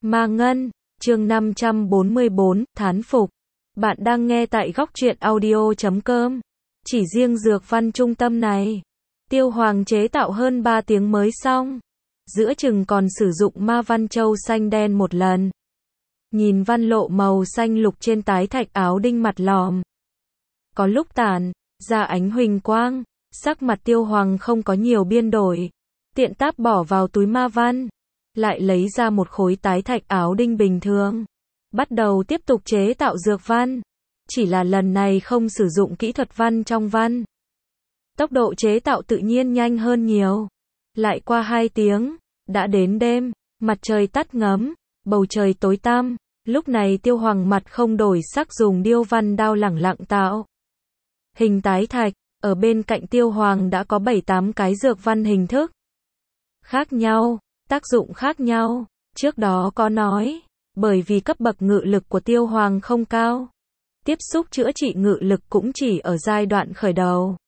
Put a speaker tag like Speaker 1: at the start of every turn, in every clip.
Speaker 1: Ma Ngân, chương 544, thán phục. Bạn đang nghe tại góc truyện audio.com. Chỉ riêng dược văn trung tâm này, Tiêu Hoàng chế tạo hơn 3 tiếng mới xong. Giữa chừng còn sử dụng ma văn châu xanh đen một lần. Nhìn văn lộ màu xanh lục trên tái thạch áo đinh mặt lòm. Có lúc tản ra ánh huỳnh quang, sắc mặt Tiêu Hoàng không có nhiều biên đổi. Tiện táp bỏ vào túi ma văn. Lại lấy ra một khối tái thạch áo đinh bình thường. Bắt đầu tiếp tục chế tạo dược văn. Chỉ là lần này không sử dụng kỹ thuật văn trong văn. Tốc độ chế tạo tự nhiên nhanh hơn nhiều. Lại qua 2 tiếng, đã đến đêm, mặt trời tắt ngấm, bầu trời tối tăm. Lúc này Tiêu Hoàng mặt không đổi sắc dùng điêu văn đao lẳng lặng tạo hình tái thạch. Ở bên cạnh Tiêu Hoàng đã có 7-8 cái dược văn hình thức khác nhau, tác dụng khác nhau. Trước đó có nói, bởi vì cấp bậc ngự lực của Tiêu Hoàng không cao, tiếp xúc chữa trị ngự lực cũng chỉ ở giai đoạn khởi đầu.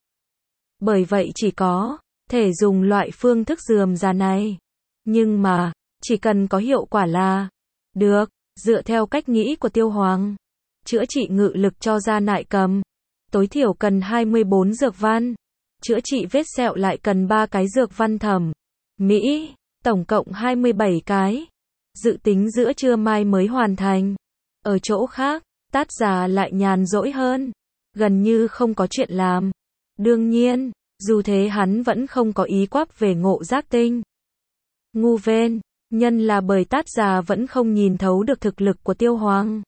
Speaker 1: Bởi vậy chỉ có thể dùng loại phương thức rườm rà này. Nhưng mà, chỉ cần có hiệu quả là được. Dựa theo cách nghĩ của Tiêu Hoàng, chữa trị ngự lực cho da nại cầm, tối thiểu cần 24 dược văn. Chữa trị vết sẹo lại cần 3 cái dược văn thẩm mỹ, tổng cộng 27 cái. Dự tính giữa trưa mai mới hoàn thành. Ở chỗ khác, Tát già lại nhàn rỗi hơn, gần như không có chuyện làm. Đương nhiên, dù thế hắn vẫn không có ý quắp về ngộ giác tinh. Ngu vên, nhân là bởi Tát già vẫn không nhìn thấu được thực lực của Tiêu Hoàng.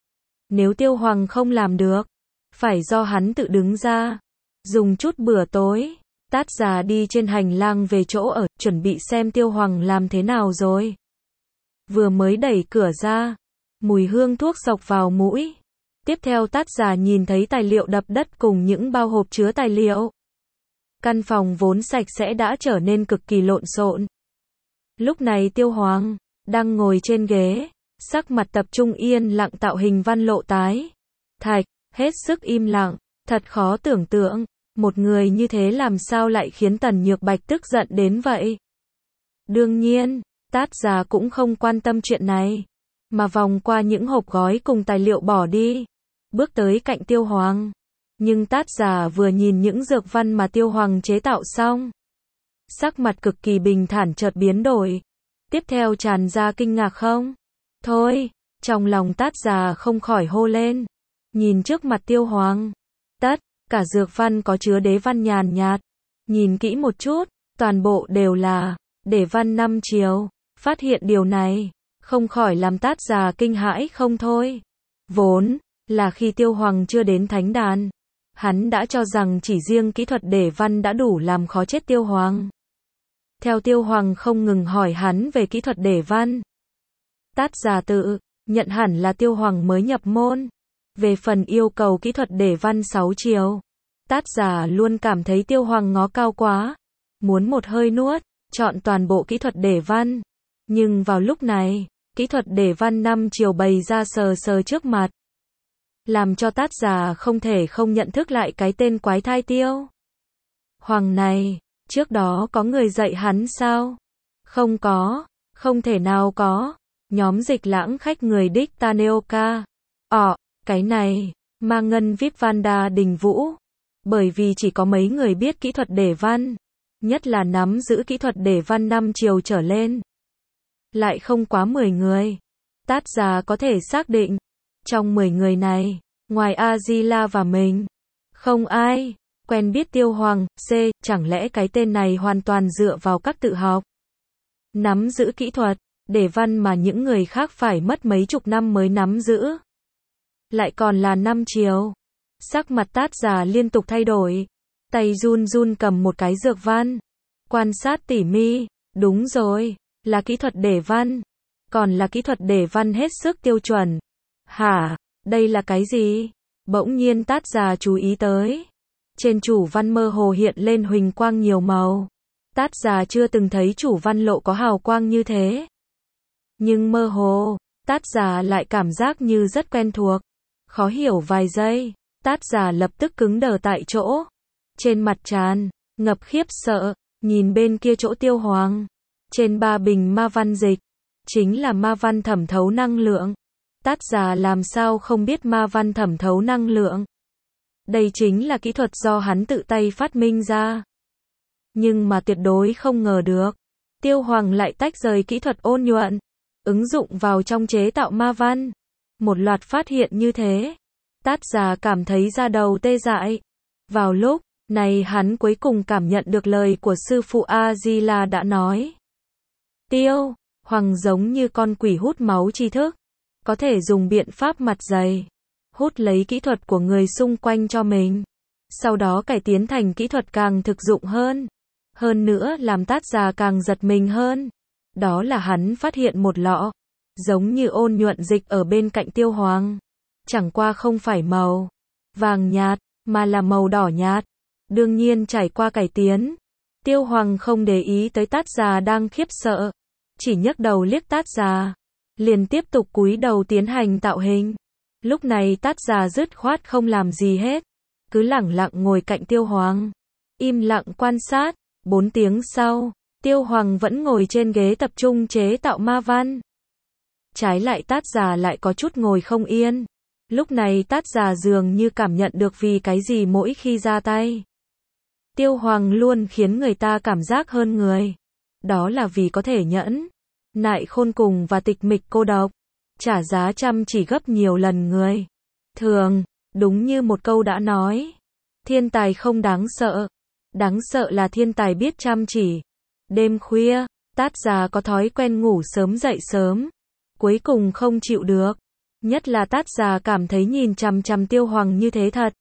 Speaker 1: Nếu Tiêu Hoàng không làm được, phải do hắn tự đứng ra. Dùng chút bữa tối, Tát già đi trên hành lang về chỗ ở, chuẩn bị xem Tiêu Hoàng làm thế nào rồi. Vừa mới đẩy cửa ra, mùi hương thuốc xộc vào mũi. Tiếp theo Tát già nhìn thấy tài liệu đập đất cùng những bao hộp chứa tài liệu. Căn phòng vốn sạch sẽ đã trở nên cực kỳ lộn xộn. Lúc này Tiêu Hoàng đang ngồi trên ghế, sắc mặt tập trung yên lặng tạo hình văn lộ tái thạch, hết sức im lặng. Thật khó tưởng tượng, một người như thế làm sao lại khiến Tần Nhược Bạch tức giận đến vậy. Đương nhiên, Tát già cũng không quan tâm chuyện này, mà vòng qua những hộp gói cùng tài liệu bỏ đi, bước tới cạnh Tiêu Hoàng. Nhưng Tát già vừa nhìn những dược văn mà Tiêu Hoàng chế tạo xong, sắc mặt cực kỳ bình thản chợt biến đổi. Tiếp theo tràn ra kinh ngạc không? Thôi, trong lòng Tát già không khỏi hô lên. Nhìn trước mặt Tiêu Hoàng, tất cả dược văn có chứa đế văn nhàn nhạt. Nhìn kỹ một chút, toàn bộ đều là đế văn 5 chiều. Phát hiện điều này, không khỏi làm Tát già kinh hãi không thôi. Vốn là khi Tiêu Hoàng chưa đến thánh đàn, hắn đã cho rằng chỉ riêng kỹ thuật đế văn đã đủ làm khó chết Tiêu Hoàng. Theo Tiêu Hoàng không ngừng hỏi hắn về kỹ thuật đế văn, Tát già tự nhận hẳn là Tiêu Hoàng mới nhập môn. Về phần yêu cầu kỹ thuật đế văn 6 chiều, Tát già luôn cảm thấy Tiêu Hoàng ngó cao quá, muốn một hơi nuốt chọn toàn bộ kỹ thuật đế văn. Nhưng vào lúc này, kỹ thuật đế văn 5 chiều bày ra sờ sờ trước mặt, làm cho Tát già không thể không nhận thức lại cái tên quái thai Tiêu Hoàng này. Trước đó có người dạy hắn sao? Không có, không thể nào có. Nhóm Dịch Lãng khách người đích Taneoka. Cái này, Ma Ngân Vip Vanda Đình Vũ. Bởi vì chỉ có mấy người biết kỹ thuật đế văn, nhất là nắm giữ kỹ thuật đế văn 5 chiều trở lên. Lại không quá 10 người. Tát già có thể xác định, trong 10 người này, ngoài Azila và mình, không ai quen biết Tiêu Hoàng. Chẳng lẽ cái tên này hoàn toàn dựa vào các tự học, nắm giữ kỹ thuật đế văn mà những người khác phải mất mấy chục năm mới nắm giữ, lại còn là 5 chiều. Sắc mặt Tát già liên tục thay đổi, tay run run cầm một cái dược văn, quan sát tỉ mỉ. Đúng rồi, là kỹ thuật đế văn, còn là kỹ thuật đế văn hết sức tiêu chuẩn. Hả, đây là cái gì? Bỗng nhiên Tát già chú ý tới, trên chủ văn mơ hồ hiện lên huỳnh quang nhiều màu. Tát già chưa từng thấy chủ văn lộ có hào quang như thế. Nhưng mơ hồ, Tát già lại cảm giác như rất quen thuộc. Khó hiểu vài giây, Tát già lập tức cứng đờ tại chỗ. Trên mặt tràn ngập khiếp sợ, nhìn bên kia chỗ Tiêu Hoàng. Trên 3 bình ma văn dịch, chính là ma văn thẩm thấu năng lượng. Tát già làm sao không biết ma văn thẩm thấu năng lượng. Đây chính là kỹ thuật do hắn tự tay phát minh ra. Nhưng mà tuyệt đối không ngờ được. Tiêu Hoàng lại tách rời kỹ thuật ôn nhuận, ứng dụng vào trong chế tạo ma văn. Một loạt phát hiện như thế. Tát già cảm thấy da đầu tê dại. Vào lúc này hắn cuối cùng cảm nhận được lời của sư phụ A-di-la đã nói. Tiêu Hoàng giống như con quỷ hút máu tri thức. Có thể dùng biện pháp mặt dày. Hút lấy kỹ thuật của người xung quanh cho mình. Sau đó cải tiến thành kỹ thuật càng thực dụng hơn. Hơn nữa làm Tát già càng giật mình hơn. Đó là hắn phát hiện một lọ. Giống như ôn nhuận dịch ở bên cạnh Tiêu Hoàng. Chẳng qua không phải màu vàng nhạt, mà là màu đỏ nhạt. Đương nhiên trải qua cải tiến. Tiêu Hoàng không để ý tới Tát già đang khiếp sợ. Chỉ nhấc đầu liếc Tát già. Liền tiếp tục cúi đầu tiến hành tạo hình. Lúc này Tát già dứt khoát không làm gì hết. Cứ lẳng lặng ngồi cạnh Tiêu Hoàng. Im lặng quan sát. 4 tiếng sau, Tiêu Hoàng vẫn ngồi trên ghế tập trung chế tạo ma văn. Trái lại Tát già lại có chút ngồi không yên. Lúc này Tát già dường như cảm nhận được vì cái gì mỗi khi ra tay. Tiêu Hoàng luôn khiến người ta cảm giác hơn người. Đó là vì có thể nhẫn nại khôn cùng và tịch mịch cô độc. Trả giá chăm chỉ gấp nhiều lần người thường. Đúng như một câu đã nói. Thiên tài không đáng sợ. Đáng sợ là thiên tài biết chăm chỉ. Đêm khuya, Tát già có thói quen ngủ sớm dậy sớm. Cuối cùng không chịu được. Nhất là Tát già cảm thấy nhìn chằm chằm Tiêu Hoàng như thế thật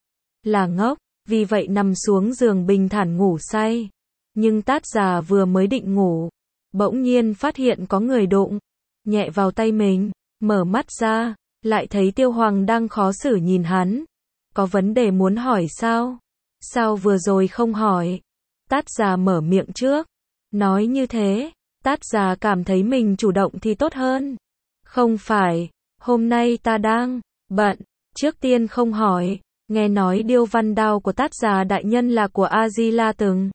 Speaker 1: là ngốc. Vì vậy nằm xuống giường bình thản ngủ say. Nhưng Tát già vừa mới định ngủ. Bỗng nhiên phát hiện có người đụng nhẹ vào tay mình. Mở mắt ra, lại thấy Tiêu Hoàng đang khó xử nhìn hắn. Có vấn đề muốn hỏi sao? Sao vừa rồi không hỏi? Tát già mở miệng trước. Nói như thế, Tát già cảm thấy mình chủ động thì tốt hơn. Không phải, hôm nay ta đang bận, trước tiên không hỏi. Nghe nói điêu văn đao của Tát già đại nhân là của A-di-la từng.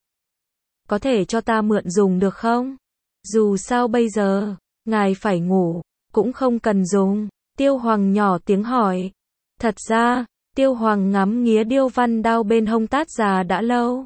Speaker 1: Có thể cho ta mượn dùng được không? Dù sao bây giờ, ngài phải ngủ, cũng không cần dùng. Tiêu Hoàng nhỏ tiếng hỏi. Thật ra, Tiêu Hoàng ngắm nghía điêu văn đao bên hông Tát già đã lâu.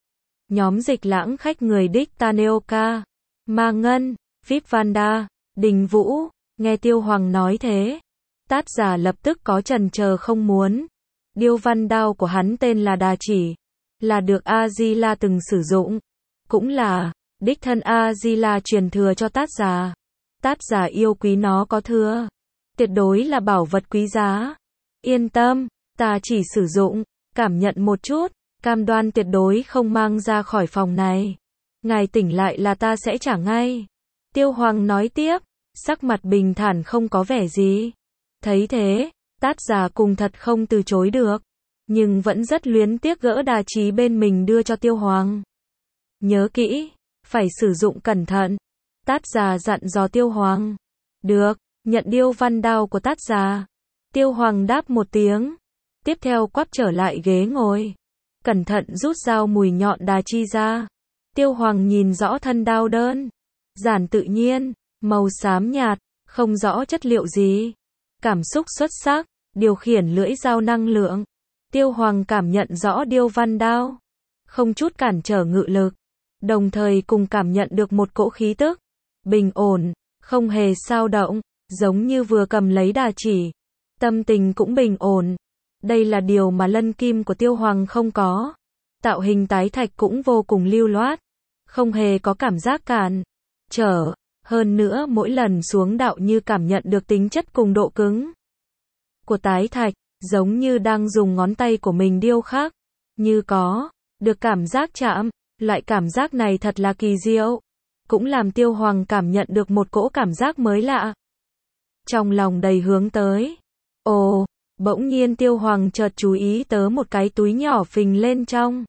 Speaker 1: Nhóm dịch lãng khách người đích Taneoka, Ma Ngân, Vip Vanda, Đình Vũ, nghe Tiêu Hoàng nói thế. Tát già lập tức có chần chờ không muốn. Điêu văn đao của hắn tên là Đà Chỉ. Là được A-di-la từng sử dụng. Cũng là đích thân A-di-la truyền thừa cho Tát già. Tát già yêu quý nó có thừa. Tuyệt đối là bảo vật quý giá. Yên tâm. Ta chỉ sử dụng, cảm nhận một chút, cam đoan tuyệt đối không mang ra khỏi phòng này. Ngài tỉnh lại là ta sẽ trả ngay. Tiêu Hoàng nói tiếp, sắc mặt bình thản không có vẻ gì. Thấy thế, Tát già cùng thật không từ chối được. Nhưng vẫn rất luyến tiếc gỡ đà chí bên mình đưa cho Tiêu Hoàng. Nhớ kỹ, phải sử dụng cẩn thận. Tát già dặn dò Tiêu Hoàng. Được, nhận điêu văn đao của Tát già. Tiêu Hoàng đáp một tiếng. Tiếp theo quắp trở lại ghế ngồi. Cẩn thận rút dao mùi nhọn đà chi ra. Tiêu Hoàng nhìn rõ thân đao đơn. Giản tự nhiên, màu xám nhạt, không rõ chất liệu gì. Cảm xúc xuất sắc, điều khiển lưỡi dao năng lượng. Tiêu Hoàng cảm nhận rõ điêu văn đao. Không chút cản trở ngự lực. Đồng thời cùng cảm nhận được một cỗ khí tức. Bình ổn, không hề xao động, giống như vừa cầm lấy đà chỉ. Tâm tình cũng bình ổn. Đây là điều mà lân kim của Tiêu Hoàng không có. Tạo hình tái thạch cũng vô cùng lưu loát. Không hề có cảm giác cản trở. Hơn nữa mỗi lần xuống đạo như cảm nhận được tính chất cùng độ cứng của tái thạch. Giống như đang dùng ngón tay của mình điêu khắc. Như có được cảm giác chạm. Loại cảm giác này thật là kỳ diệu. Cũng làm Tiêu Hoàng cảm nhận được một cỗ cảm giác mới lạ. Trong lòng đầy hướng tới. Ồ! Bỗng nhiên Tiêu Hoàng chợt chú ý tới một cái túi nhỏ phình lên trong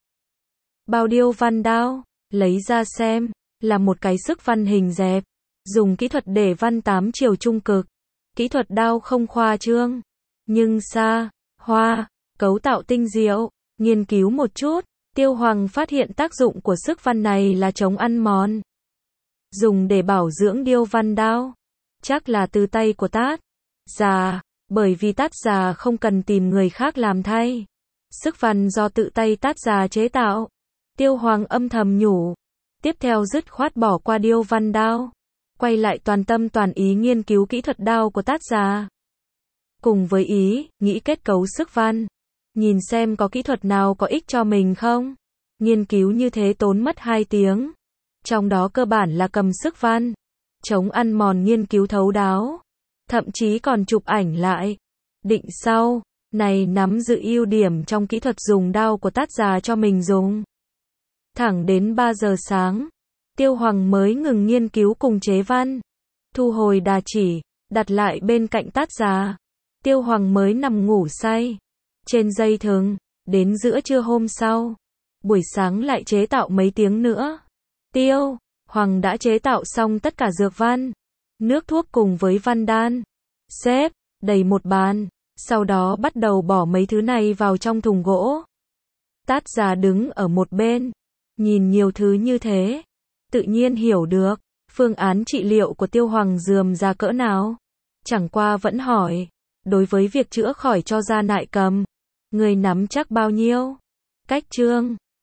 Speaker 1: bao điêu văn đao, lấy ra xem, là một cái sức văn hình dẹp, dùng kỹ thuật để văn 8 chiều trung cực. Kỹ thuật đao không khoa trương, nhưng xa, hoa, cấu tạo tinh diệu, nghiên cứu một chút, Tiêu Hoàng phát hiện tác dụng của sức văn này là chống ăn mòn. dùng để bảo dưỡng điêu văn đao. Chắc là từ tay của Tát già, bởi vì Tát già không cần tìm người khác làm thay. Sức văn do tự tay Tát già chế tạo. Tiêu Hoàng âm thầm nhủ. Tiếp theo dứt khoát bỏ qua điêu văn đao, quay lại toàn tâm toàn ý nghiên cứu kỹ thuật đao của Tát già. Cùng với ý, nghĩ kết cấu sức văn, nhìn xem có kỹ thuật nào có ích cho mình không. Nghiên cứu như thế tốn mất 2 tiếng. Trong đó cơ bản là cầm sức văn, chống ăn mòn nghiên cứu thấu đáo. Thậm chí còn chụp ảnh lại. Định sau, này nắm giữ ưu điểm trong kỹ thuật dùng đao của Tát già cho mình dùng. Thẳng đến 3 giờ sáng, Tiêu Hoàng mới ngừng nghiên cứu cùng chế văn. Thu hồi đà chỉ, đặt lại bên cạnh Tát già. Tiêu Hoàng mới nằm ngủ say trên dây thừng, đến giữa trưa hôm sau. Buổi sáng lại chế tạo mấy tiếng nữa. Tiêu Hoàng đã chế tạo xong tất cả dược văn, nước thuốc cùng với văn đan. Xếp đầy một bàn, sau đó bắt đầu bỏ mấy thứ này vào trong thùng gỗ. Tát già đứng ở một bên, nhìn nhiều thứ như thế, tự nhiên hiểu được phương án trị liệu của Tiêu Hoàng rườm rà cỡ nào. Chẳng qua vẫn hỏi, đối với việc chữa khỏi cho Gia Nại Cầm, người nắm chắc bao nhiêu? Cách chương